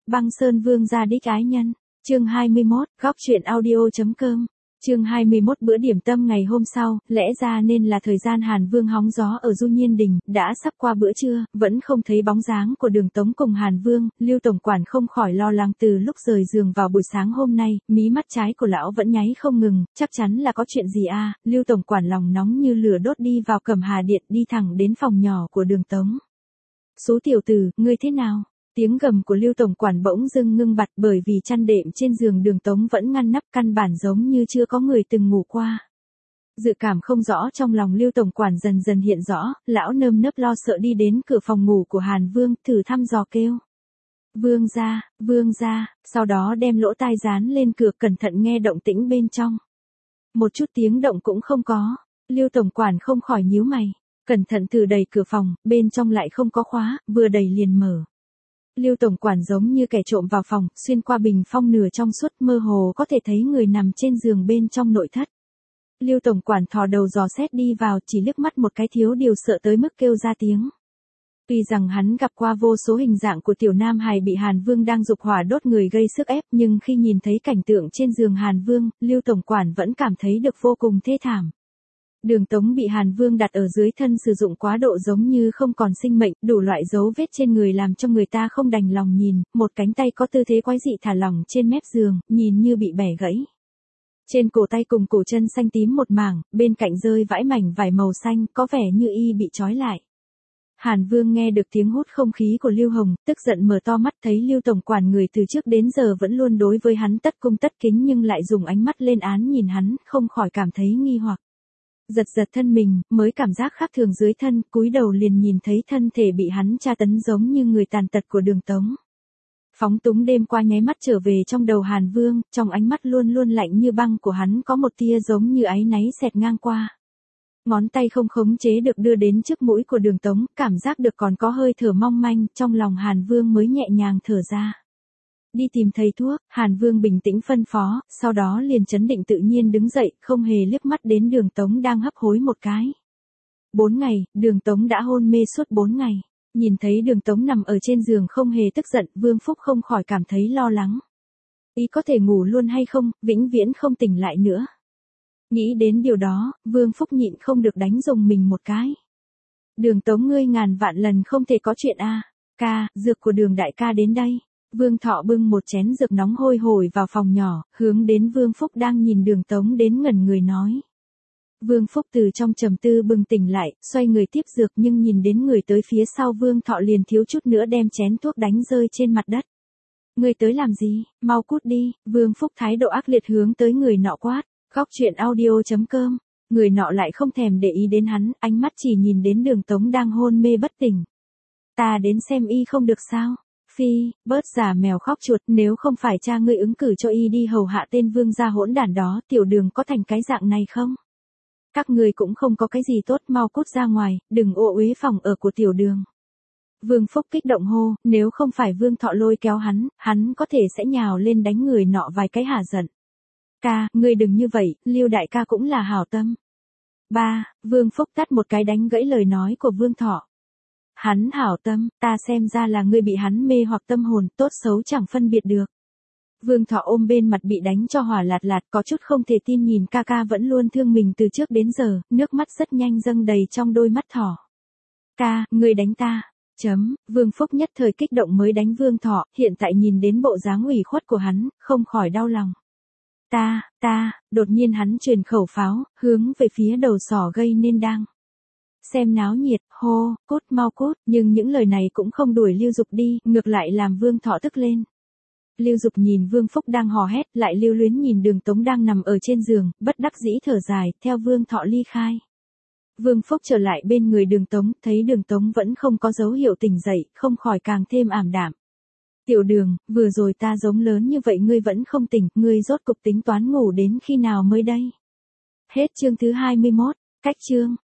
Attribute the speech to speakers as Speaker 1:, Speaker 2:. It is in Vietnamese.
Speaker 1: Băng Sơn Vương gia đích ái nhân. Chương 21, góc truyện audio.com. Chương 21 bữa điểm tâm ngày hôm sau, lẽ ra nên là thời gian Hàn Vương hóng gió ở Du Nhiên Đình, đã sắp qua bữa trưa, vẫn không thấy bóng dáng của Đường Tống cùng Hàn Vương, Lưu tổng quản không khỏi lo lắng từ lúc rời giường vào buổi sáng hôm nay, mí mắt trái của lão vẫn nháy không ngừng, chắc chắn là có chuyện gì a. Lưu tổng quản lòng nóng như lửa đốt đi vào Cẩm Hà Điện, đi thẳng đến phòng nhỏ của Đường Tống. Số tiểu tử, ngươi thế nào? Tiếng gầm của Lưu tổng quản bỗng dưng ngưng bặt bởi vì chăn đệm trên giường Đường Tống vẫn ngăn nắp, căn bản giống như chưa có người từng ngủ qua. Dự cảm không rõ trong lòng Lưu tổng quản dần dần hiện rõ, lão nơm nớp lo sợ đi đến cửa phòng ngủ của Hàn Vương, thử thăm dò kêu. Vương gia, sau đó đem lỗ tai dán lên cửa cẩn thận nghe động tĩnh bên trong. Một chút tiếng động cũng không có, Lưu tổng quản không khỏi nhíu mày, cẩn thận thử đẩy cửa phòng, bên trong lại không có khóa, vừa đẩy liền mở. Lưu tổng quản giống như kẻ trộm vào phòng, xuyên qua bình phong nửa trong suốt, mơ hồ có thể thấy người nằm trên giường bên trong nội thất. Lưu tổng quản thò đầu dò xét đi vào, chỉ liếc mắt một cái thiếu điều sợ tới mức kêu ra tiếng. Tuy rằng hắn gặp qua vô số hình dạng của tiểu nam hài bị Hàn Vương đang dục hỏa đốt người gây sức ép, nhưng khi nhìn thấy cảnh tượng trên giường Hàn Vương, Lưu tổng quản vẫn cảm thấy được vô cùng thê thảm. Đường Tống bị Hàn Vương đặt ở dưới thân sử dụng quá độ giống như không còn sinh mệnh, đủ loại dấu vết trên người làm cho người ta không đành lòng nhìn, một cánh tay có tư thế quái dị thả lỏng trên mép giường, nhìn như bị bẻ gãy. Trên cổ tay cùng cổ chân xanh tím một mảng, bên cạnh rơi vãi mảnh vải màu xanh, có vẻ như y bị trói lại. Hàn Vương nghe được tiếng hút không khí của Lưu Hồng, tức giận mở to mắt thấy Lưu tổng quản người từ trước đến giờ vẫn luôn đối với hắn tất cung tất kính nhưng lại dùng ánh mắt lên án nhìn hắn, không khỏi cảm thấy nghi hoặc. Giật thân mình, mới cảm giác khác thường dưới thân, cúi đầu liền nhìn thấy thân thể bị hắn tra tấn giống như người tàn tật của Đường Tống. Phóng túng đêm qua nháy mắt trở về trong đầu Hàn Vương, trong ánh mắt luôn luôn lạnh như băng của hắn có một tia giống như áy náy xẹt ngang qua. Ngón tay không khống chế được đưa đến trước mũi của Đường Tống, cảm giác được còn có hơi thở mong manh, trong lòng Hàn Vương mới nhẹ nhàng thở ra. Đi tìm thầy thuốc, Hàn Vương bình tĩnh phân phó, sau đó liền trấn định tự nhiên đứng dậy, không hề liếc mắt đến Đường Tống đang hấp hối một cái. 4 ngày, Đường Tống đã hôn mê suốt 4 ngày. Nhìn thấy Đường Tống nằm ở trên giường không hề tức giận, Vương Phúc không khỏi cảm thấy lo lắng. Ý có thể ngủ luôn hay không, vĩnh viễn không tỉnh lại nữa. Nghĩ đến điều đó, Vương Phúc nhịn không được đánh rùng mình một cái. Đường Tống ngươi ngàn vạn lần không thể có chuyện a. Ca, dược của Đường đại ca đến đây. Vương Thọ bưng một chén dược nóng hôi hổi vào phòng nhỏ, hướng đến Vương Phúc đang nhìn Đường Tống đến ngẩn người nói. Vương Phúc từ trong trầm tư bừng tỉnh lại, xoay người tiếp dược nhưng nhìn đến người tới phía sau Vương Thọ liền thiếu chút nữa đem chén thuốc đánh rơi trên mặt đất. Người tới làm gì, mau cút đi, Vương Phúc thái độ ác liệt hướng tới người nọ quát, góc truyện audio.com. Người nọ lại không thèm để ý đến hắn, ánh mắt chỉ nhìn đến Đường Tống đang hôn mê bất tỉnh. Ta đến xem y không được sao? Phi, bớt giả mèo khóc chuột, nếu không phải cha ngươi ứng cử cho y đi hầu hạ tên vương gia hỗn đản đó, tiểu Đường có thành cái dạng này không? Các ngươi cũng không có cái gì tốt, mau cút ra ngoài, đừng ô uế phòng ở của tiểu Đường. Vương Phúc kích động hô, nếu không phải Vương Thọ lôi kéo hắn có thể sẽ nhào lên đánh người nọ vài cái hả giận. Ca, ngươi đừng như vậy, Lưu đại ca cũng là hảo tâm. Vương Phúc tát một cái đánh gãy lời nói của Vương Thọ. Hắn hảo tâm, ta xem ra là ngươi bị hắn mê hoặc tâm hồn, tốt xấu chẳng phân biệt được. Vương Thọ ôm bên mặt bị đánh cho hỏa lạt lạt, có chút không thể tin nhìn ca ca vẫn luôn thương mình từ trước đến giờ, nước mắt rất nhanh dâng đầy trong đôi mắt Thọ. Ca, ngươi đánh ta. Vương Phúc nhất thời kích động mới đánh Vương Thọ, hiện tại nhìn đến bộ dáng ủy khuất của hắn, không khỏi đau lòng. Đột nhiên hắn truyền khẩu pháo, hướng về phía đầu sỏ gây nên đang. Xem náo nhiệt, hô, cút mau cút, nhưng những lời này cũng không đuổi Lưu Dục đi, ngược lại làm Vương Thọ tức lên. Lưu Dục nhìn Vương Phúc đang hò hét, lại lưu luyến nhìn Đường Tống đang nằm ở trên giường, bất đắc dĩ thở dài, theo Vương Thọ ly khai. Vương Phúc trở lại bên người Đường Tống, thấy Đường Tống vẫn không có dấu hiệu tỉnh dậy, không khỏi càng thêm ảm đạm. Tiểu Đường, vừa rồi ta giống lớn như vậy ngươi vẫn không tỉnh, ngươi rốt cục tính toán ngủ đến khi nào mới đây? Hết chương thứ 21, cách chương.